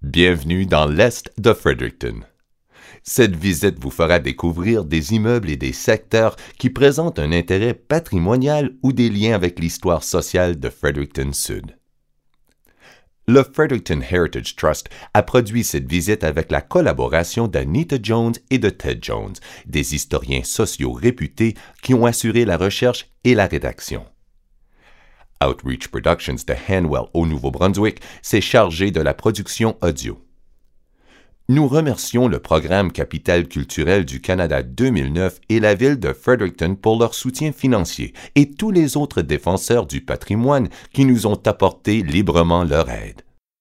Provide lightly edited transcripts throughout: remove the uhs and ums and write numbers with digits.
Bienvenue dans l'Est de Fredericton. Cette visite vous fera découvrir des immeubles et des secteurs qui présentent un intérêt patrimonial ou des liens avec l'histoire sociale de Fredericton Sud. Le Fredericton Heritage Trust a produit cette visite avec la collaboration d'Anita Jones et de Ted Jones, des historiens sociaux réputés qui ont assuré la recherche et la rédaction. Outreach Productions de Hanwell au Nouveau-Brunswick s'est chargé de la production audio. Nous remercions le Programme Capital culturel du Canada 2009 et la Ville de Fredericton pour leur soutien financier et tous les autres défenseurs du patrimoine qui nous ont apporté librement leur aide.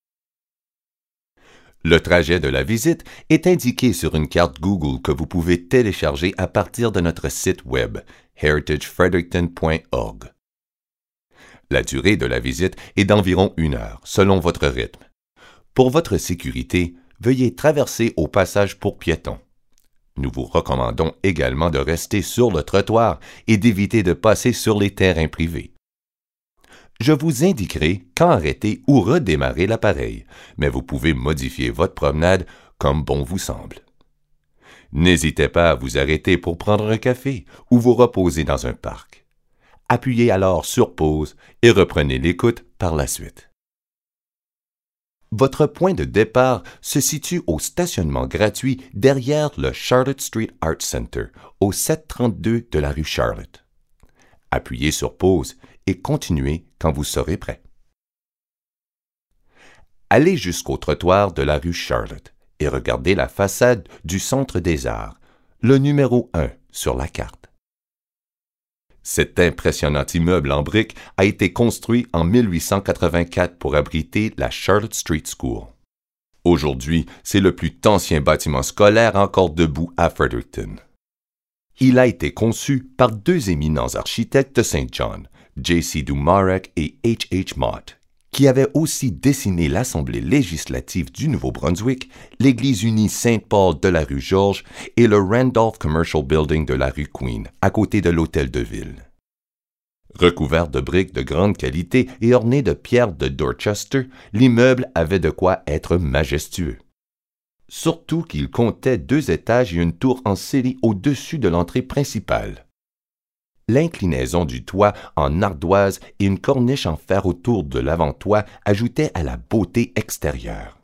Le trajet de la visite est indiqué sur une carte Google que vous pouvez télécharger à partir de notre site web, heritagefredericton.org. La durée de la visite est d'environ 1 heure, selon votre rythme. Pour votre sécurité, veuillez traverser au passage pour piétons. Nous vous recommandons également de rester sur le trottoir et d'éviter de passer sur les terrains privés. Je vous indiquerai quand arrêter ou redémarrer l'appareil, mais vous pouvez modifier votre promenade comme bon vous semble. N'hésitez pas à vous arrêter pour prendre un café ou vous reposer dans un parc. Appuyez alors sur pause et reprenez l'écoute par la suite. Votre point de départ se situe au stationnement gratuit derrière le Charlotte Street Art Center, au 732 de la rue Charlotte. Appuyez sur pause et continuez quand vous serez prêt. Allez jusqu'au trottoir de la rue Charlotte et regardez la façade du Centre des Arts, le numéro 1 sur la carte. Cet impressionnant immeuble en briques a été construit en 1884 pour abriter la Charlotte Street School. Aujourd'hui, c'est le plus ancien bâtiment scolaire encore debout à Fredericton. Il a été conçu par 2 éminents architectes de Saint John, J.C. Dumarek et H.H. Mott, qui avaient aussi dessiné l'Assemblée législative du Nouveau-Brunswick, l'Église unie Saint-Paul de la rue Georges et le Randolph Commercial Building de la rue Queen, à côté de l'Hôtel de Ville. Recouvert de briques de grande qualité et orné de pierres de Dorchester, l'immeuble avait de quoi être majestueux. Surtout qu'il comptait 2 étages et une tour en série au-dessus de l'entrée principale. L'inclinaison du toit en ardoise et une corniche en fer autour de l'avant-toit ajoutaient à la beauté extérieure.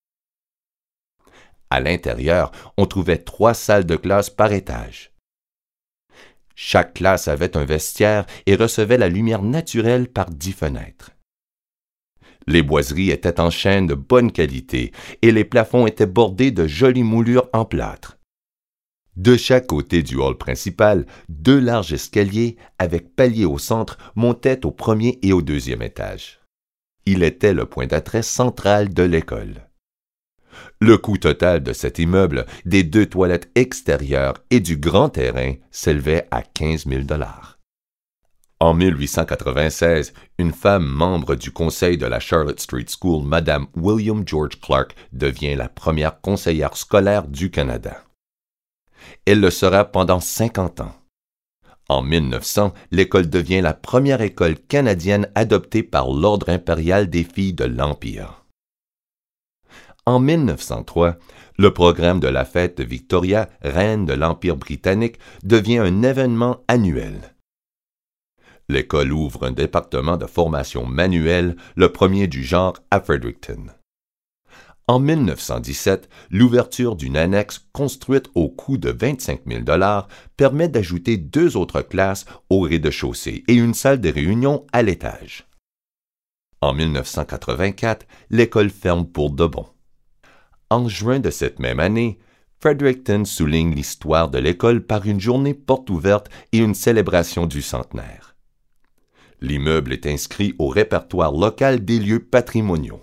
À l'intérieur, on trouvait 3 salles de classe par étage. Chaque classe avait un vestiaire et recevait la lumière naturelle par 10 fenêtres. Les boiseries étaient en chêne de bonne qualité et les plafonds étaient bordés de jolies moulures en plâtre. De chaque côté du hall principal, 2 larges escaliers avec paliers au centre montaient au 1er et au 2e étage. Il était le point d'attrait central de l'école. Le coût total de cet immeuble, des 2 toilettes extérieures et du grand terrain s'élevait à 15 000 $. En 1896, une femme membre du conseil de la Charlotte Street School, Madame William George Clark, devient la première conseillère scolaire du Canada. Elle le sera pendant 50 ans. En 1900, l'école devient la première école canadienne adoptée par l'Ordre impérial des filles de l'Empire. En 1903, le programme de la fête de Victoria, reine de l'Empire britannique, devient un événement annuel. L'école ouvre un département de formation manuelle, le premier du genre à Fredericton. En 1917, l'ouverture d'une annexe construite au coût de 25 000 $ permet d'ajouter 2 autres classes au rez-de-chaussée et une salle de réunion à l'étage. En 1984, l'école ferme pour de bon. En juin de cette même année, Fredericton souligne l'histoire de l'école par une journée porte ouverte et une célébration du centenaire. L'immeuble est inscrit au répertoire local des lieux patrimoniaux.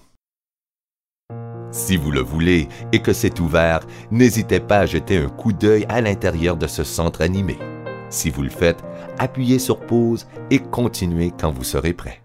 Si vous le voulez et que c'est ouvert, n'hésitez pas à jeter un coup d'œil à l'intérieur de ce centre animé. Si vous le faites, appuyez sur pause et continuez quand vous serez prêt.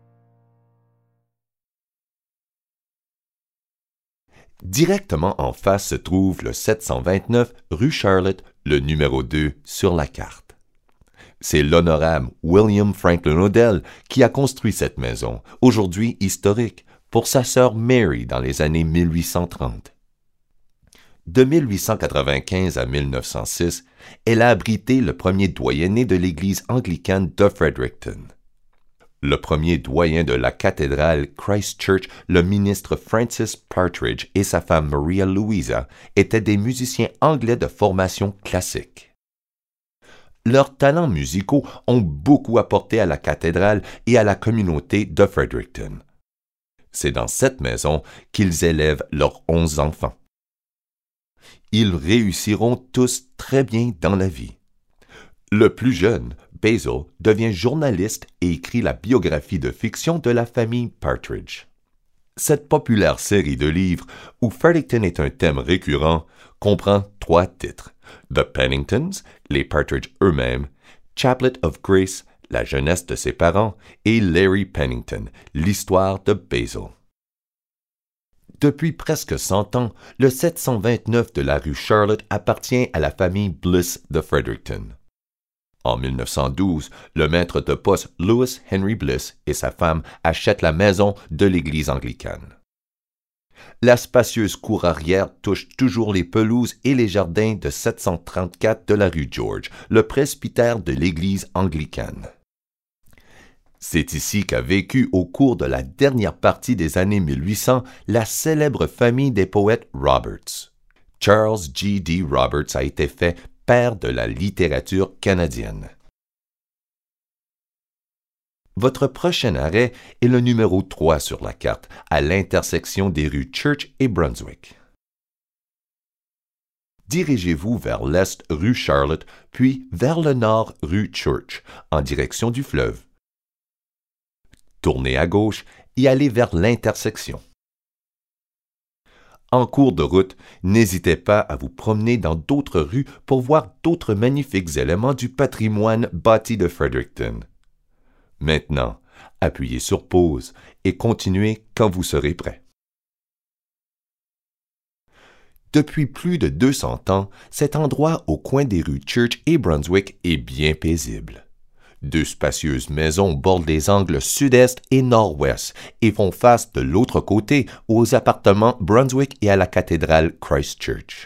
Directement en face se trouve le 729 rue Charlotte, le numéro 2 sur la carte. C'est l'honorable William Franklin Odell qui a construit cette maison, aujourd'hui historique, pour sa sœur Mary dans les années 1830. De 1895 à 1906, elle a abrité le premier doyenné de l'Église anglicane de Fredericton. Le premier doyen de la cathédrale Christ Church, le ministre Francis Partridge et sa femme Maria Louisa, étaient des musiciens anglais de formation classique. Leurs talents musicaux ont beaucoup apporté à la cathédrale et à la communauté de Fredericton. C'est dans cette maison qu'ils élèvent leurs 11 enfants. Ils réussiront tous très bien dans la vie. Le plus jeune, Basil, devient journaliste et écrit la biographie de fiction de la famille Partridge. Cette populaire série de livres, où Fredericton est un thème récurrent, comprend 3 titres: The Penningtons, les Partridge eux-mêmes, Chaplet of Grace, la jeunesse de ses parents, et Larry Pennington, l'histoire de Basil. Depuis presque 100 ans, le 729 de la rue Charlotte appartient à la famille Bliss de Fredericton. En 1912, le maître de poste Louis Henry Bliss et sa femme achètent la maison de l'église anglicane. La spacieuse cour arrière touche toujours les pelouses et les jardins de 734 de la rue George, le presbytère de l'église anglicane. C'est ici qu'a vécu au cours de la dernière partie des années 1800 la célèbre famille des poètes Roberts. Charles G.D. Roberts a été fait père de la littérature canadienne. Votre prochain arrêt est le numéro 3 sur la carte, à l'intersection des rues Church et Brunswick. Dirigez-vous vers l'est rue Charlotte, puis vers le nord rue Church, en direction du fleuve. Tournez à gauche et allez vers l'intersection. En cours de route, n'hésitez pas à vous promener dans d'autres rues pour voir d'autres magnifiques éléments du patrimoine bâti de Fredericton. Maintenant, appuyez sur pause et continuez quand vous serez prêt. Depuis plus de 200 ans, cet endroit au coin des rues Church et Brunswick est bien paisible. 2 spacieuses maisons bordent les angles sud-est et nord-ouest et font face de l'autre côté aux appartements Brunswick et à la cathédrale Christ Church.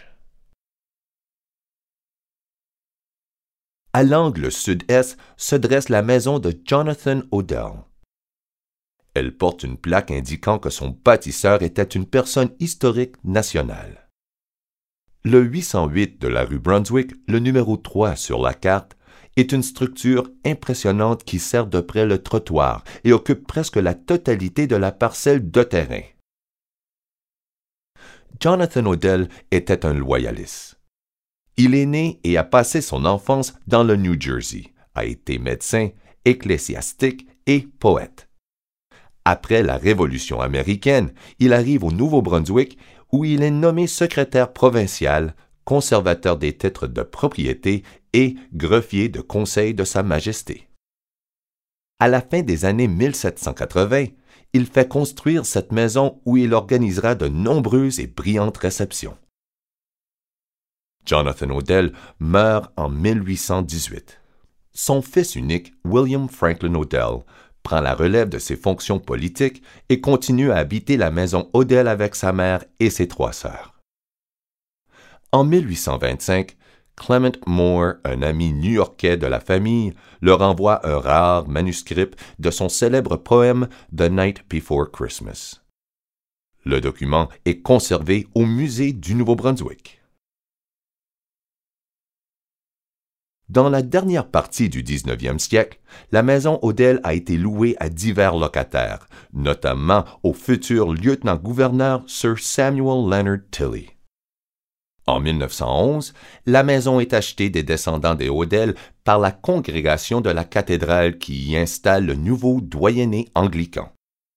À l'angle sud-est se dresse la maison de Jonathan Odell. Elle porte une plaque indiquant que son bâtisseur était une personne historique nationale. Le 808 de la rue Brunswick, le numéro 3 sur la carte, est une structure impressionnante qui sert de près le trottoir et occupe presque la totalité de la parcelle de terrain. Jonathan Odell était un loyaliste. Il est né et a passé son enfance dans le New Jersey, a été médecin, ecclésiastique et poète. Après la Révolution américaine, il arrive au Nouveau-Brunswick où il est nommé secrétaire provincial, conservateur des titres de propriété et greffier de conseil de Sa Majesté. À la fin des années 1780, il fait construire cette maison où il organisera de nombreuses et brillantes réceptions. Jonathan Odell meurt en 1818. Son fils unique, William Franklin Odell, prend la relève de ses fonctions politiques et continue à habiter la maison Odell avec sa mère et ses 3 sœurs. En 1825, Clement Moore, un ami new-yorkais de la famille, leur envoie un rare manuscrit de son célèbre poème « The Night Before Christmas ». Le document est conservé au Musée du Nouveau-Brunswick. Dans la dernière partie du 19e siècle, la maison Odell a été louée à divers locataires, notamment au futur lieutenant-gouverneur Sir Samuel Leonard Tilley. En 1911, la maison est achetée des descendants des Odell par la congrégation de la cathédrale qui y installe le nouveau doyenné anglican.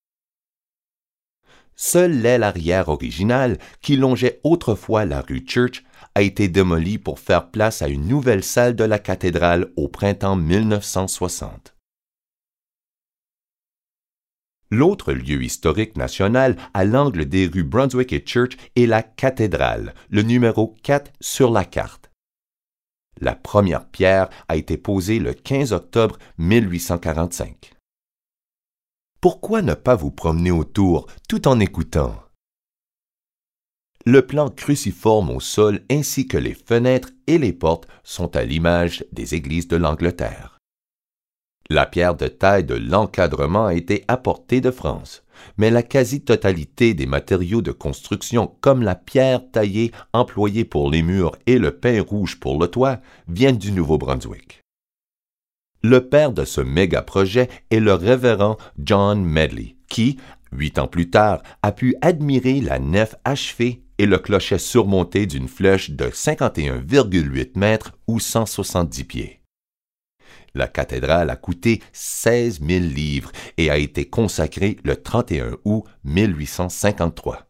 Seule l'aile arrière originale, qui longeait autrefois la rue Church, a été démolie pour faire place à une nouvelle salle de la cathédrale au printemps 1960. L'autre lieu historique national à l'angle des rues Brunswick et Church est la cathédrale, le numéro 4 sur la carte. La première pierre a été posée le 15 octobre 1845. Pourquoi ne pas vous promener autour tout en écoutant? Le plan cruciforme au sol ainsi que les fenêtres et les portes sont à l'image des églises de l'Angleterre. La pierre de taille de l'encadrement a été apportée de France, mais la quasi-totalité des matériaux de construction comme la pierre taillée employée pour les murs et le pain rouge pour le toit viennent du Nouveau-Brunswick. Le père de ce méga-projet est le révérend John Medley, qui, 8 ans plus tard, a pu admirer la nef achevée et le clocher surmonté d'une flèche de 51,8 mètres ou 170 pieds. La cathédrale a coûté 16 000 livres et a été consacrée le 31 août 1853.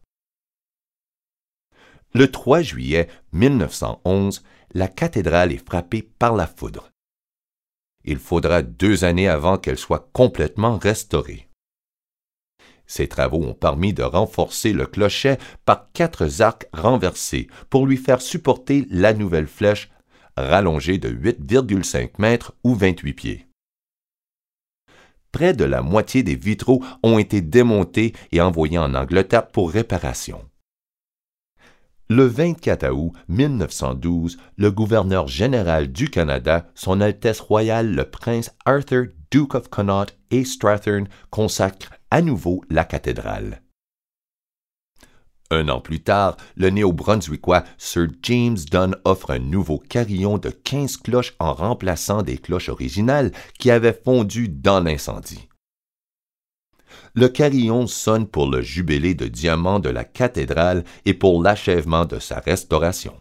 Le 3 juillet 1911, la cathédrale est frappée par la foudre. Il faudra 2 années avant qu'elle soit complètement restaurée. Ces travaux ont permis de renforcer le clocher par 4 arcs renversés pour lui faire supporter la nouvelle flèche rallongée de 8,5 mètres ou 28 pieds. Près de la moitié des vitraux ont été démontés et envoyés en Angleterre pour réparation. Le 24 août 1912, le gouverneur général du Canada, Son Altesse royale le prince Arthur, Duke of Connaught et Strathearn, consacre à nouveau la cathédrale. 1 an plus tard, le néo-brunswickois Sir James Dunn offre un nouveau carillon de 15 cloches en remplaçant des cloches originales qui avaient fondu dans l'incendie. Le carillon sonne pour le jubilé de diamant de la cathédrale et pour l'achèvement de sa restauration.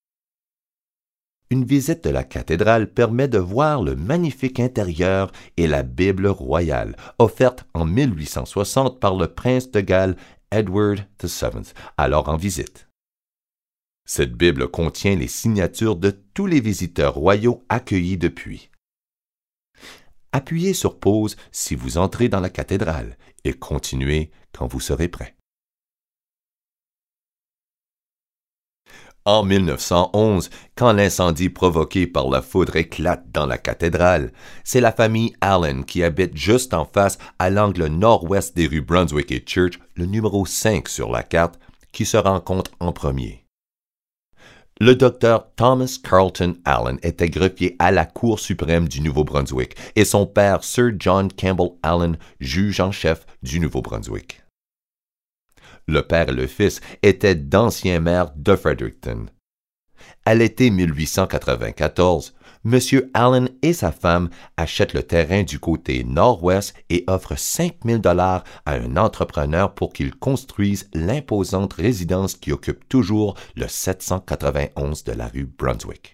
Une visite de la cathédrale permet de voir le magnifique intérieur et la Bible royale, offerte en 1860 par le prince de Galles Edward VII, alors en visite. Cette Bible contient les signatures de tous les visiteurs royaux accueillis depuis. Appuyez sur pause si vous entrez dans la cathédrale et continuez quand vous serez prêt. En 1911, quand l'incendie provoqué par la foudre éclate dans la cathédrale, c'est la famille Allen qui habite juste en face à l'angle nord-ouest des rues Brunswick et Church, le numéro 5 sur la carte, qui se rencontre en premier. Le docteur Thomas Carleton Allen était greffier à la Cour suprême du Nouveau-Brunswick et son père Sir John Campbell Allen, juge en chef du Nouveau-Brunswick. Le père et le fils étaient d'anciens maires de Fredericton. À l'été 1894, M. Allen et sa femme achètent le terrain du côté nord-ouest et offrent 5 000 $ à un entrepreneur pour qu'il construise l'imposante résidence qui occupe toujours le 791 de la rue Brunswick.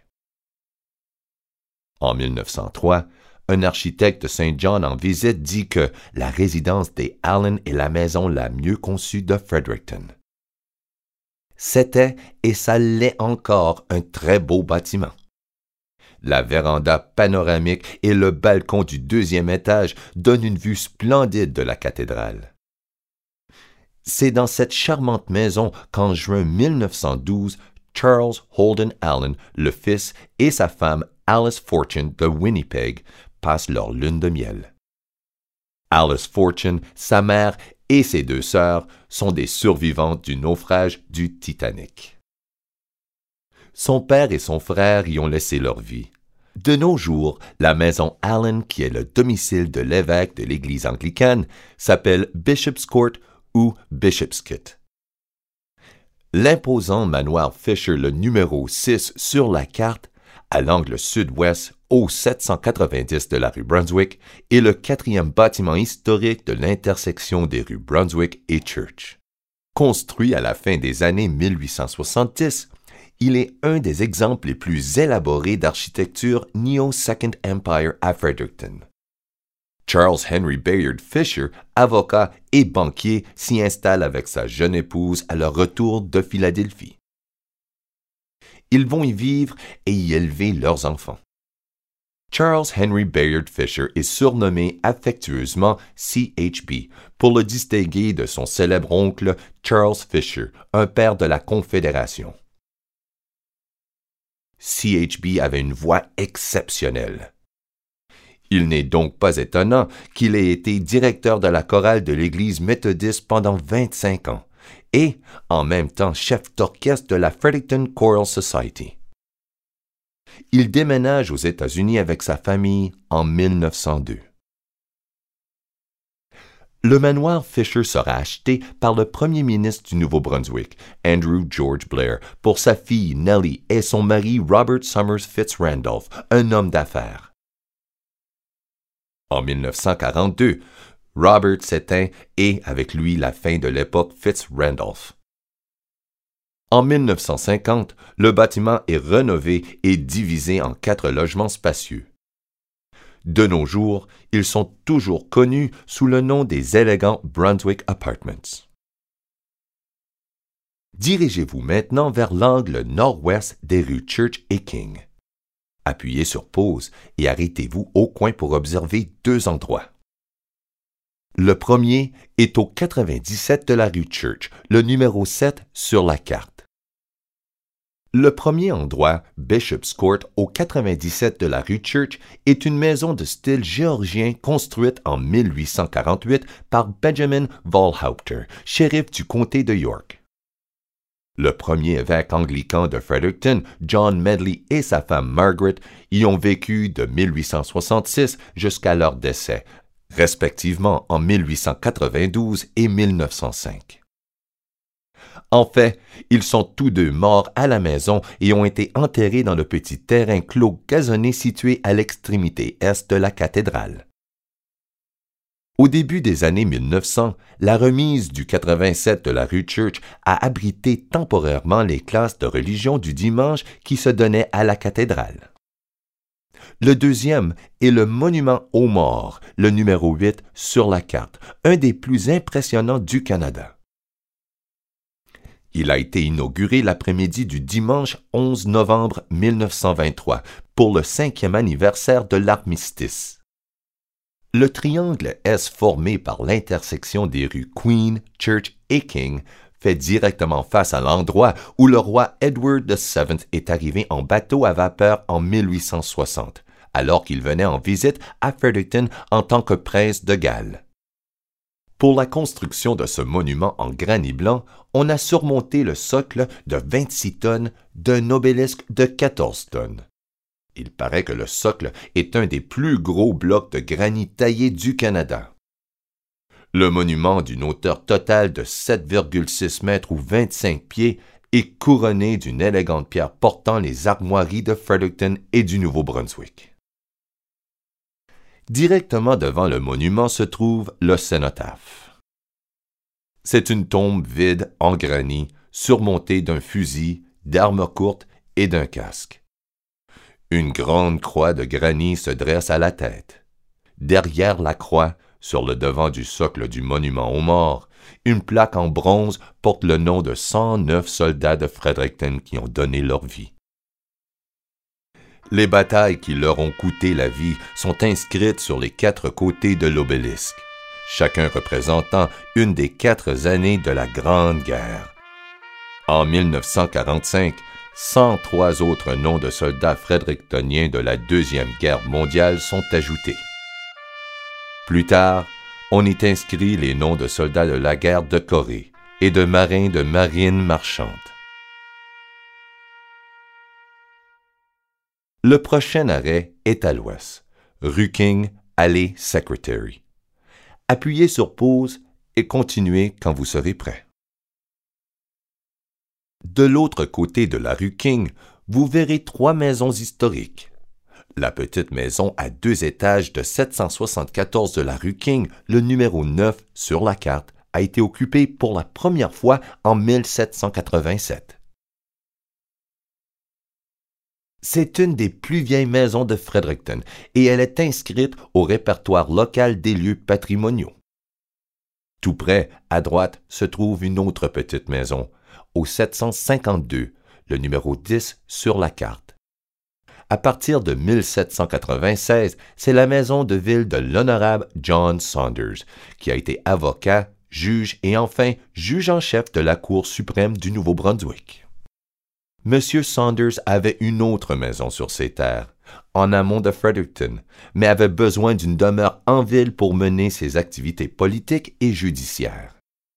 En 1903, un architecte de Saint John en visite dit que la résidence des Allen est la maison la mieux conçue de Fredericton. C'était, et ça l'est encore, un très beau bâtiment. La véranda panoramique et le balcon du 2e étage donnent une vue splendide de la cathédrale. C'est dans cette charmante maison qu'en juin 1912, Charles Holden Allen, le fils, et sa femme Alice Fortune de Winnipeg passent leur lune de miel. Alice Fortune, sa mère et ses 2 sœurs sont des survivantes du naufrage du Titanic. Son père et son frère y ont laissé leur vie. De nos jours, la maison Allen, qui est le domicile de l'évêque de l'Église anglicane, s'appelle Bishop's Court ou Bishopskit. L'imposant manoir Fisher, le numéro 6 sur la carte, à l'angle sud-ouest, au 790 de la rue Brunswick, est le 4e bâtiment historique de l'intersection des rues Brunswick et Church. Construit à la fin des années 1870, il est un des exemples les plus élaborés d'architecture Neo-Second Empire à Fredericton. Charles Henry Bayard Fisher, avocat et banquier, s'y installe avec sa jeune épouse à leur retour de Philadelphie. Ils vont y vivre et y élever leurs enfants. Charles Henry Bayard Fisher est surnommé affectueusement CHB pour le distinguer de son célèbre oncle Charles Fisher, un père de la Confédération. CHB avait une voix exceptionnelle. Il n'est donc pas étonnant qu'il ait été directeur de la chorale de l'Église méthodiste pendant 25 ans et, en même temps, chef d'orchestre de la Fredericton Choral Society. Il déménage aux États-Unis avec sa famille en 1902. Le manoir Fisher sera acheté par le premier ministre du Nouveau-Brunswick, Andrew George Blair, pour sa fille Nellie et son mari Robert Summers Fitz-Randolph, un homme d'affaires. En 1942, Robert s'éteint et, avec lui, la fin de l'époque Fitz-Randolph. En 1950, le bâtiment est rénové et divisé en 4 logements spacieux. De nos jours, ils sont toujours connus sous le nom des élégants Brunswick Apartments. Dirigez-vous maintenant vers l'angle nord-ouest des rues Church et King. Appuyez sur pause et arrêtez-vous au coin pour observer 2 endroits. Le premier est au 97 de la rue Church, le numéro 7 sur la carte. Le premier endroit, Bishop's Court, au 97 de la rue Church, est une maison de style géorgien construite en 1848 par Benjamin Walhaupter, shérif du comté de York. Le premier évêque anglican de Fredericton, John Medley et sa femme Margaret, y ont vécu de 1866 jusqu'à leur décès, respectivement en 1892 et 1905. En fait, ils sont tous deux morts à la maison et ont été enterrés dans le petit terrain clos gazonné situé à l'extrémité est de la cathédrale. Au début des années 1900, la remise du 87 de la rue Church a abrité temporairement les classes de religion du dimanche qui se donnaient à la cathédrale. Le deuxième est le monument aux morts, le numéro 8 sur la carte, un des plus impressionnants du Canada. Il a été inauguré l'après-midi du dimanche 11 novembre 1923 pour le 5e anniversaire de l'armistice. Le triangle S formé par l'intersection des rues Queen, Church et King fait directement face à l'endroit où le roi Edward VII est arrivé en bateau à vapeur en 1860, alors qu'il venait en visite à Fredericton en tant que prince de Galles. Pour la construction de ce monument en granit blanc, on a surmonté le socle de 26 tonnes d'un obélisque de 14 tonnes. Il paraît que le socle est un des plus gros blocs de granit taillé du Canada. Le monument, d'une hauteur totale de 7,6 mètres ou 25 pieds, est couronné d'une élégante pierre portant les armoiries de Fredericton et du Nouveau-Brunswick. Directement devant le monument se trouve le cénotaphe. C'est une tombe vide en granit, surmontée d'un fusil, d'armes courtes et d'un casque. Une grande croix de granit se dresse à la tête. Derrière la croix, sur le devant du socle du monument aux morts, une plaque en bronze porte le nom de 109 soldats de Fredericton qui ont donné leur vie. Les batailles qui leur ont coûté la vie sont inscrites sur les 4 côtés de l'obélisque, chacun représentant une des 4 années de la Grande Guerre. En 1945, 103 autres noms de soldats frederictoniens de la Deuxième Guerre mondiale sont ajoutés. Plus tard, on y inscrit les noms de soldats de la guerre de Corée et de marins de marine marchande. Le prochain arrêt est à l'ouest, rue King, allée Secretary. Appuyez sur pause et continuez quand vous serez prêt. De l'autre côté de la rue King, vous verrez 3 maisons historiques. La petite maison à 2 étages de 774 de la rue King, le numéro 9 sur la carte, a été occupée pour la première fois en 1787. C'est une des plus vieilles maisons de Fredericton et elle est inscrite au répertoire local des lieux patrimoniaux. Tout près, à droite, se trouve une autre petite maison, au 752, le numéro 10 sur la carte. À partir de 1796, c'est la maison de ville de l'honorable John Saunders, qui a été avocat, juge et enfin juge en chef de la Cour suprême du Nouveau-Brunswick. M. Saunders avait une autre maison sur ses terres. en amont de Fredericton, mais avait besoin d'une demeure en ville pour mener ses activités politiques et judiciaires.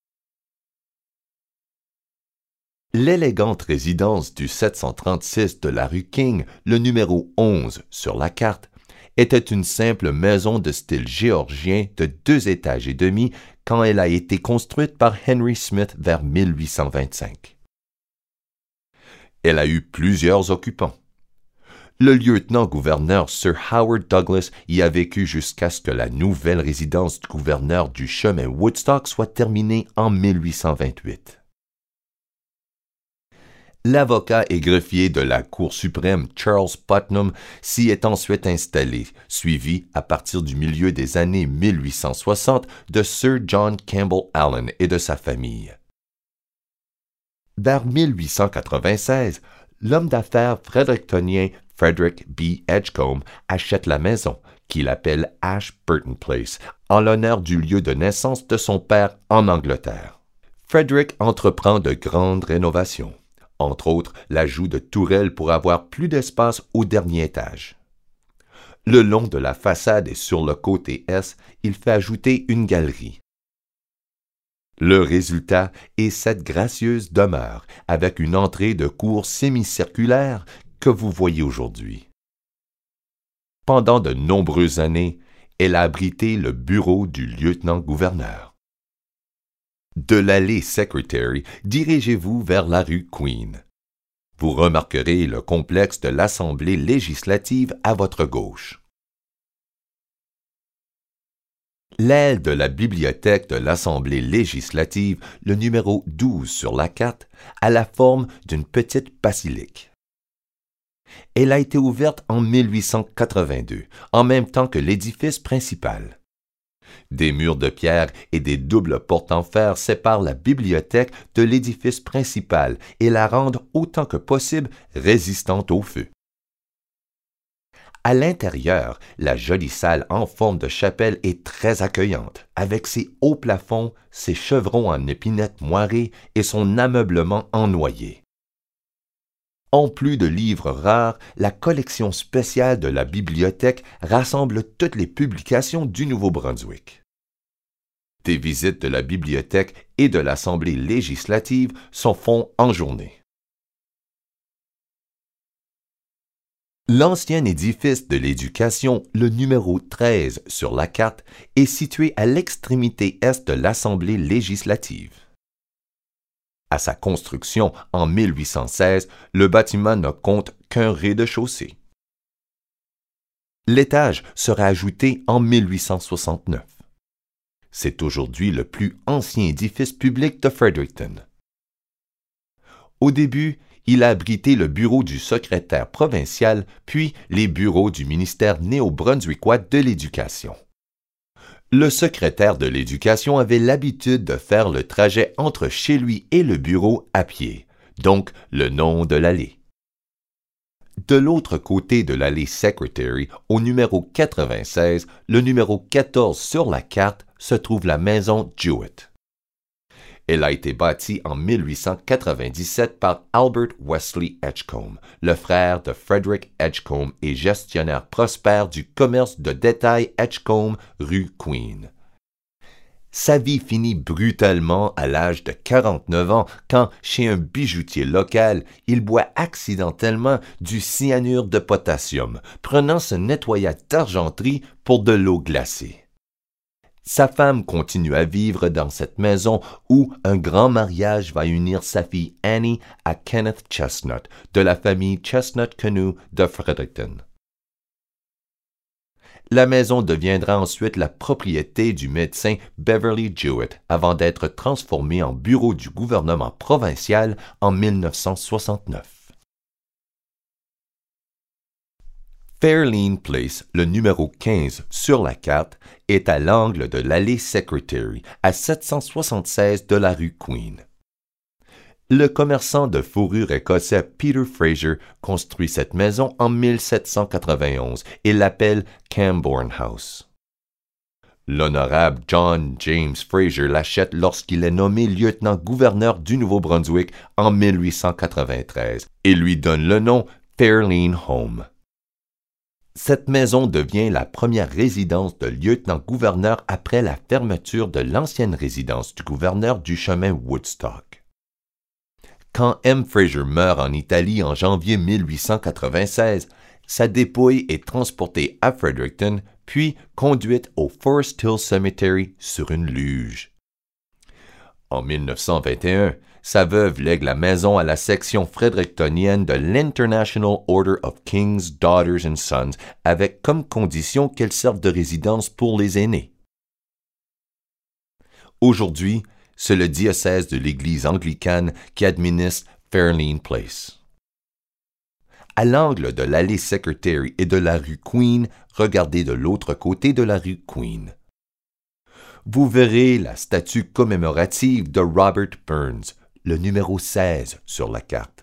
L'élégante résidence du 736 de la rue King, le numéro 11 sur la carte, était une simple maison de style géorgien de 2 étages et demi quand elle a été construite par Henry Smith vers 1825. Elle a eu plusieurs occupants. Le lieutenant-gouverneur Sir Howard Douglas y a vécu jusqu'à ce que la nouvelle résidence du gouverneur du chemin Woodstock soit terminée en 1828. L'avocat et greffier de la Cour suprême Charles Putnam s'y est ensuite installé, suivi à partir du milieu des années 1860 de Sir John Campbell Allen et de sa famille. Vers 1896, l'homme d'affaires frederictonien Frederick B. Edgecombe achète la maison, qu'il appelle Ashburton Place, en l'honneur du lieu de naissance de son père en Angleterre. Frederick entreprend de grandes rénovations, entre autres l'ajout de tourelles pour avoir plus d'espace au dernier étage. Le long de la façade et sur le côté est, il fait ajouter une galerie. Le résultat est cette gracieuse demeure avec une entrée de cour semi-circulaire que vous voyez aujourd'hui. Pendant de nombreuses années, elle a abrité le bureau du lieutenant-gouverneur. De l'allée Secretary, dirigez-vous vers la rue Queen. Vous remarquerez le complexe de l'Assemblée législative à votre gauche. L'aile de la bibliothèque de l'Assemblée législative, le numéro 12 sur la carte, a la forme d'une petite basilique. Elle a été ouverte en 1882, en même temps que l'édifice principal. Des murs de pierre et des doubles portes en fer séparent la bibliothèque de l'édifice principal et la rendent autant que possible résistante au feu. À l'intérieur, la jolie salle en forme de chapelle est très accueillante, avec ses hauts plafonds, ses chevrons en épinettes moirées et son ameublement en noyer. En plus de livres rares, la collection spéciale de la bibliothèque rassemble toutes les publications du Nouveau-Brunswick. Des visites de la bibliothèque et de l'Assemblée législative s'en font en journée. L'ancien édifice de l'Éducation, le numéro 13 sur la carte, est situé à l'extrémité est de l'Assemblée législative. À sa construction en 1816, le bâtiment ne compte qu'un rez-de-chaussée. L'étage sera ajouté en 1869. C'est aujourd'hui le plus ancien édifice public de Fredericton. Au début, il a abrité le bureau du secrétaire provincial, puis les bureaux du ministère néo-brunswickois de l'Éducation. Le secrétaire de l'Éducation avait l'habitude de faire le trajet entre chez lui et le bureau à pied, donc le nom de l'allée. De l'autre côté de l'allée Secretary, au numéro 96, le numéro 14 sur la carte, se trouve la maison Jewett. Elle a été bâtie en 1897 par Albert Wesley Edgecombe, le frère de Frederick Edgecombe et gestionnaire prospère du commerce de détail Edgecombe, rue Queen. Sa vie finit brutalement à l'âge de 49 ans quand, chez un bijoutier local, il boit accidentellement du cyanure de potassium, prenant ce nettoyage d'argenterie pour de l'eau glacée. Sa femme continue à vivre dans cette maison où un grand mariage va unir sa fille Annie à Kenneth Chestnut, de la famille Chestnut-Canoe de Fredericton. La maison deviendra ensuite la propriété du médecin Beverly Jewett avant d'être transformée en bureau du gouvernement provincial en 1969. Fairleigh Place, le numéro 15 sur la carte, est à l'angle de l'allée Secretary, à 776 de la rue Queen. Le commerçant de fourrure écossais Peter Fraser construit cette maison en 1791 et l'appelle Cambourne House. L'honorable John James Fraser l'achète lorsqu'il est nommé lieutenant-gouverneur du Nouveau-Brunswick en 1893 et lui donne le nom Fairleigh Home. Cette maison devient la première résidence de lieutenant-gouverneur après la fermeture de l'ancienne résidence du gouverneur du chemin Woodstock. Quand M. Fraser meurt en Italie en janvier 1896, sa dépouille est transportée à Fredericton, puis conduite au Forest Hill Cemetery sur une luge. En 1921, sa veuve lègue la maison à la section frederictonienne de l'International Order of Kings, Daughters and Sons, avec comme condition qu'elle serve de résidence pour les aînés. Aujourd'hui, c'est le diocèse de l'Église anglicane qui administre Fairlane Place. À l'angle de l'allée Secretary et de la rue Queen, regardez de l'autre côté de la rue Queen. Vous verrez la statue commémorative de Robert Burns, le numéro 16 sur la carte.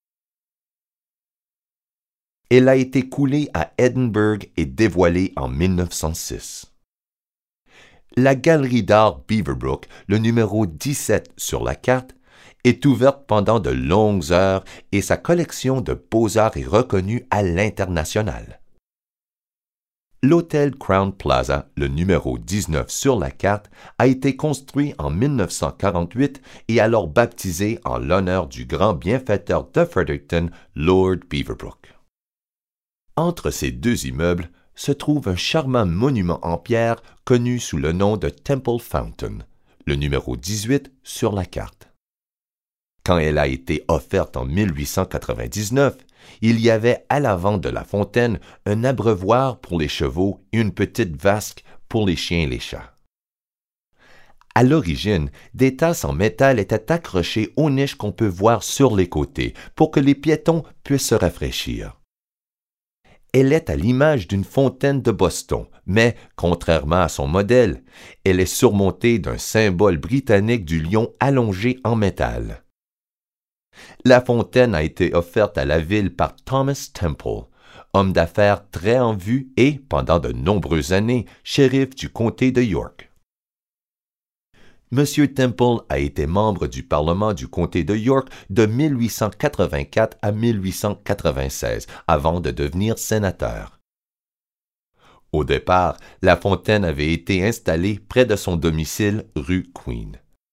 Elle a été coulée à Edinburgh et dévoilée en 1906. La galerie d'art Beaverbrook, le numéro 17 sur la carte, est ouverte pendant de longues heures et sa collection de beaux-arts est reconnue à l'international. L'hôtel Crown Plaza, le numéro 19 sur la carte, a été construit en 1948 et alors baptisé en l'honneur du grand bienfaiteur de Fredericton, Lord Beaverbrook. Entre ces deux immeubles se trouve un charmant monument en pierre connu sous le nom de Temple Fountain, le numéro 18 sur la carte. Quand elle a été offerte en 1899, il y avait à l'avant de la fontaine un abreuvoir pour les chevaux et une petite vasque pour les chiens et les chats. À l'origine, des tasses en métal étaient accrochées aux niches qu'on peut voir sur les côtés pour que les piétons puissent se rafraîchir. Elle est à l'image d'une fontaine de Boston, mais, contrairement à son modèle, elle est surmontée d'un symbole britannique du lion allongé en métal. La fontaine a été offerte à la ville par Thomas Temple, homme d'affaires très en vue et, pendant de nombreuses années, shérif du comté de York. M. Temple a été membre du Parlement du comté de York de 1884 à 1896, avant de devenir sénateur. Au départ, la fontaine avait été installée près de son domicile, rue Queen.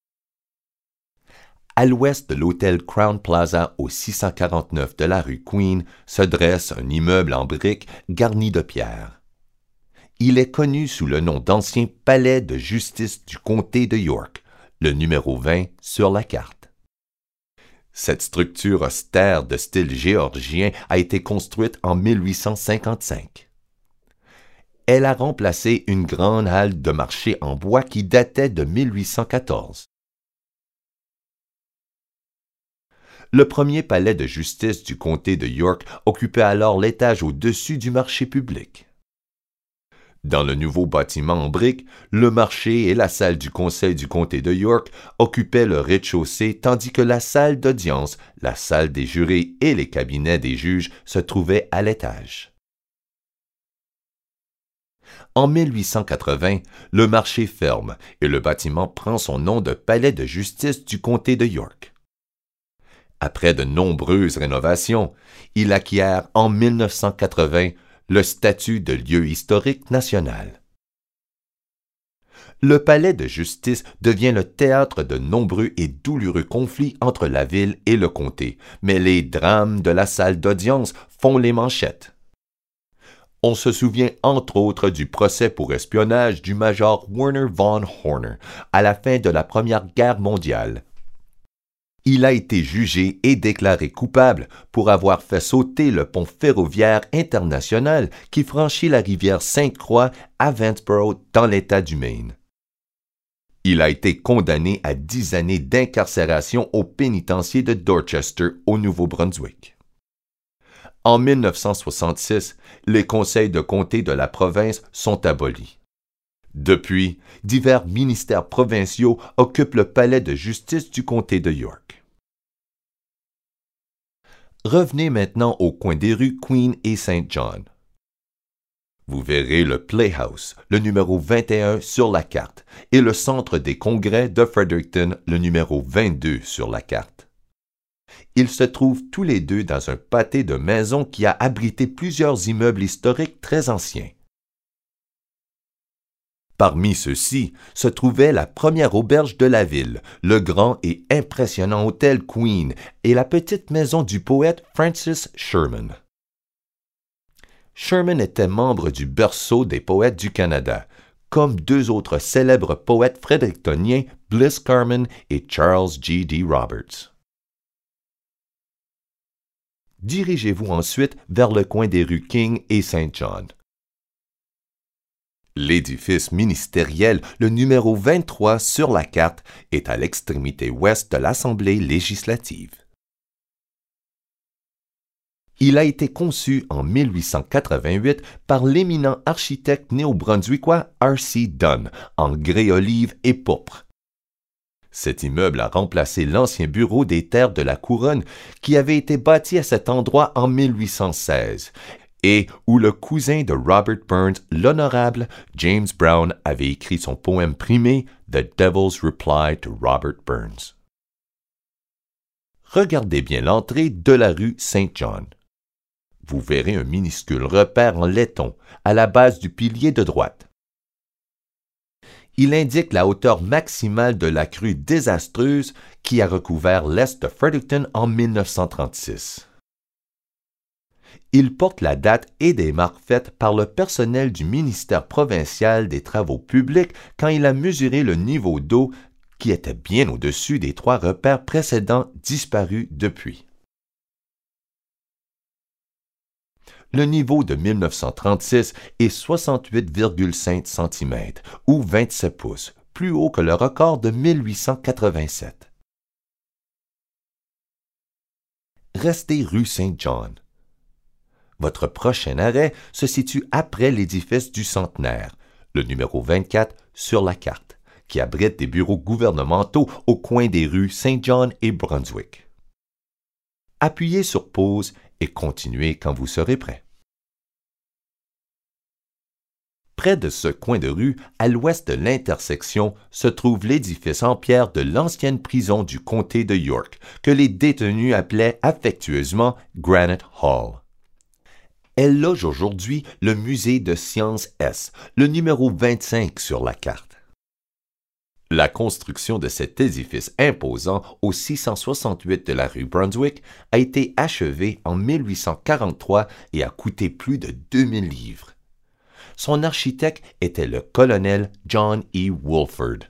À l'ouest de l'hôtel Crown Plaza au 649 de la rue Queen se dresse un immeuble en briques garni de pierres. Il est connu sous le nom d'ancien palais de justice du comté de York, le numéro 20 sur la carte. Cette structure austère de style géorgien a été construite en 1855. Elle a remplacé une grande halle de marché en bois qui datait de 1814. Le premier palais de justice du comté de York occupait alors l'étage au-dessus du marché public. Dans le nouveau bâtiment en briques, le marché et la salle du conseil du comté de York occupaient le rez-de-chaussée tandis que la salle d'audience, la salle des jurés et les cabinets des juges se trouvaient à l'étage. En 1880, le marché ferme et le bâtiment prend son nom de palais de justice du comté de York. Après de nombreuses rénovations, il acquiert en 1980 le statut de lieu historique national. Le palais de justice devient le théâtre de nombreux et douloureux conflits entre la ville et le comté, mais les drames de la salle d'audience font les manchettes. On se souvient entre autres du procès pour espionnage du major Werner von Horner à la fin de la Première Guerre mondiale. Il a été jugé et déclaré coupable pour avoir fait sauter le pont ferroviaire international qui franchit la rivière Sainte-Croix à Vanceboro dans l'État du Maine. Il a été condamné à 10 années d'incarcération au pénitencier de Dorchester, au Nouveau-Brunswick. En 1966, les conseils de comté de la province sont abolis. Depuis, divers ministères provinciaux occupent le palais de justice du comté de York. Revenez maintenant au coin des rues Queen et St. John. Vous verrez le Playhouse, le numéro 21 sur la carte, et le centre des congrès de Fredericton, le numéro 22 sur la carte. Ils se trouvent tous les deux dans un pâté de maisons qui a abrité plusieurs immeubles historiques très anciens. Parmi ceux-ci se trouvait la première auberge de la ville, le grand et impressionnant hôtel Queen et la petite maison du poète Francis Sherman. Sherman était membre du berceau des poètes du Canada, comme deux autres célèbres poètes frederictoniens, Bliss Carman et Charles G.D. Roberts. Dirigez-vous ensuite vers le coin des rues King et Saint John. L'édifice ministériel, le numéro 23 sur la carte, est à l'extrémité ouest de l'Assemblée législative. Il a été conçu en 1888 par l'éminent architecte néo-brunswickois R.C. Dunn, en grès olive et pourpre. Cet immeuble a remplacé l'ancien bureau des terres de la couronne qui avait été bâti à cet endroit en 1816 et où le cousin de Robert Burns, l'honorable James Brown, avait écrit son poème primé « The Devil's Reply to Robert Burns ». Regardez bien l'entrée de la rue Saint John. Vous verrez un minuscule repère en laiton à la base du pilier de droite. Il indique la hauteur maximale de la crue désastreuse qui a recouvert l'est de Fredericton en 1936. Il porte la date et des marques faites par le personnel du ministère provincial des Travaux publics quand il a mesuré le niveau d'eau qui était bien au-dessus des 3 repères précédents disparus depuis. Le niveau de 1936 est 68,5 cm ou 27 pouces, plus haut que le record de 1887. Restez rue Saint-John. Votre prochain arrêt se situe après l'édifice du Centenaire, le numéro 24 sur la carte, qui abrite des bureaux gouvernementaux au coin des rues Saint-John et Brunswick. Appuyez sur pause et continuez quand vous serez prêt. Près de ce coin de rue, à l'ouest de l'intersection, se trouve l'édifice en pierre de l'ancienne prison du comté de York, que les détenus appelaient affectueusement Granite Hall. Elle loge aujourd'hui le musée de sciences S, le numéro 25 sur la carte. La construction de cet édifice imposant au 668 de la rue Brunswick a été achevée en 1843 et a coûté plus de 2000 livres. Son architecte était le colonel John E. Wolford.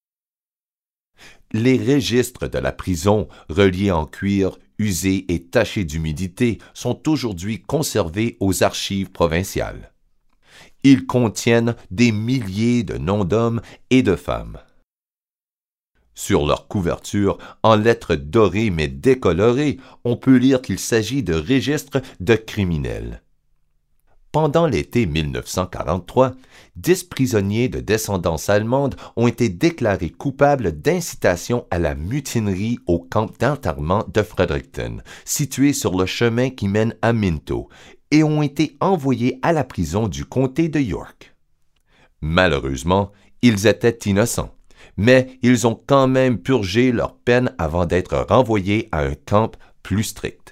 Les registres de la prison, reliés en cuir, usés et tachés d'humidité, sont aujourd'hui conservés aux archives provinciales. Ils contiennent des milliers de noms d'hommes et de femmes. Sur leur couverture, en lettres dorées mais décolorées, on peut lire qu'il s'agit de registres de criminels. Pendant l'été 1943, 10 prisonniers de descendance allemande ont été déclarés coupables d'incitation à la mutinerie au camp d'enterrement de Fredericton, situé sur le chemin qui mène à Minto, et ont été envoyés à la prison du comté de York. Malheureusement, ils étaient innocents, mais ils ont quand même purgé leur peine avant d'être renvoyés à un camp plus strict.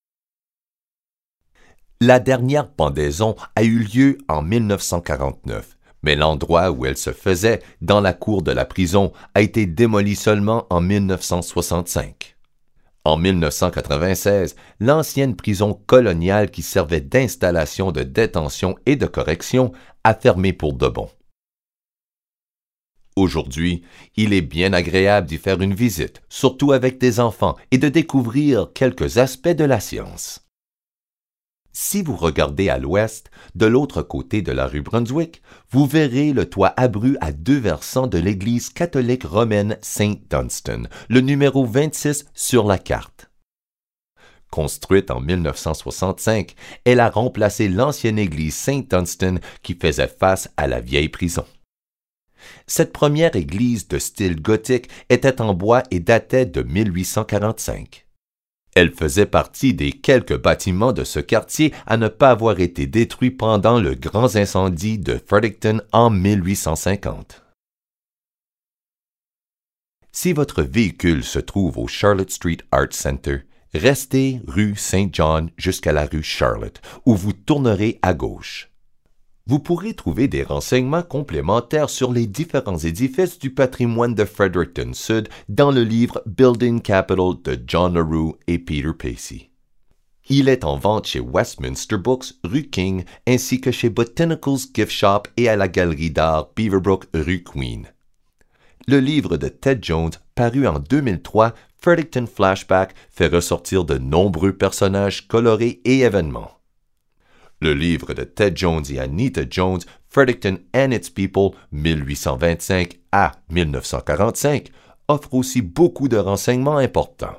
La dernière pendaison a eu lieu en 1949, mais l'endroit où elle se faisait, dans la cour de la prison, a été démoli seulement en 1965. En 1996, l'ancienne prison coloniale qui servait d'installation de détention et de correction a fermé pour de bon. Aujourd'hui, il est bien agréable d'y faire une visite, surtout avec des enfants, et de découvrir quelques aspects de la science. Si vous regardez à l'ouest, de l'autre côté de la rue Brunswick, vous verrez le toit abru à 2 versants de l'église catholique romaine Saint-Dunstan, le numéro 26 sur la carte. Construite en 1965, elle a remplacé l'ancienne église Saint-Dunstan qui faisait face à la vieille prison. Cette première église de style gothique était en bois et datait de 1845. Elle faisait partie des quelques bâtiments de ce quartier à ne pas avoir été détruits pendant le grand incendie de Fredericton en 1850. Si votre véhicule se trouve au Charlotte Street Art Center, restez rue Saint-John jusqu'à la rue Charlotte, où vous tournerez à gauche. Vous pourrez trouver des renseignements complémentaires sur les différents édifices du patrimoine de Fredericton Sud dans le livre Building Capital de John LaRue et Peter Pacey. Il est en vente chez Westminster Books, rue King, ainsi que chez Botanicals Gift Shop et à la galerie d'art Beaverbrook, rue Queen. Le livre de Ted Jones, paru en 2003, Fredericton Flashback, fait ressortir de nombreux personnages colorés et événements. Le livre de Ted Jones et Anita Jones, Fredericton and its People, 1825 à 1945, offre aussi beaucoup de renseignements importants.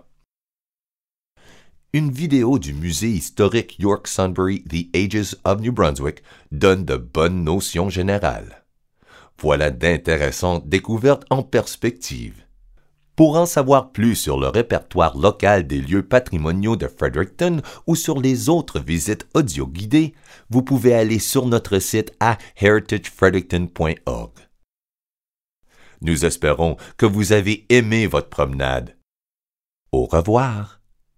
Une vidéo du musée historique York Sunbury The Ages of New Brunswick donne de bonnes notions générales. Voilà d'intéressantes découvertes en perspective. Pour en savoir plus sur le répertoire local des lieux patrimoniaux de Fredericton ou sur les autres visites audio guidées, vous pouvez aller sur notre site à heritagefredericton.org. Nous espérons que vous avez aimé votre promenade. Au revoir.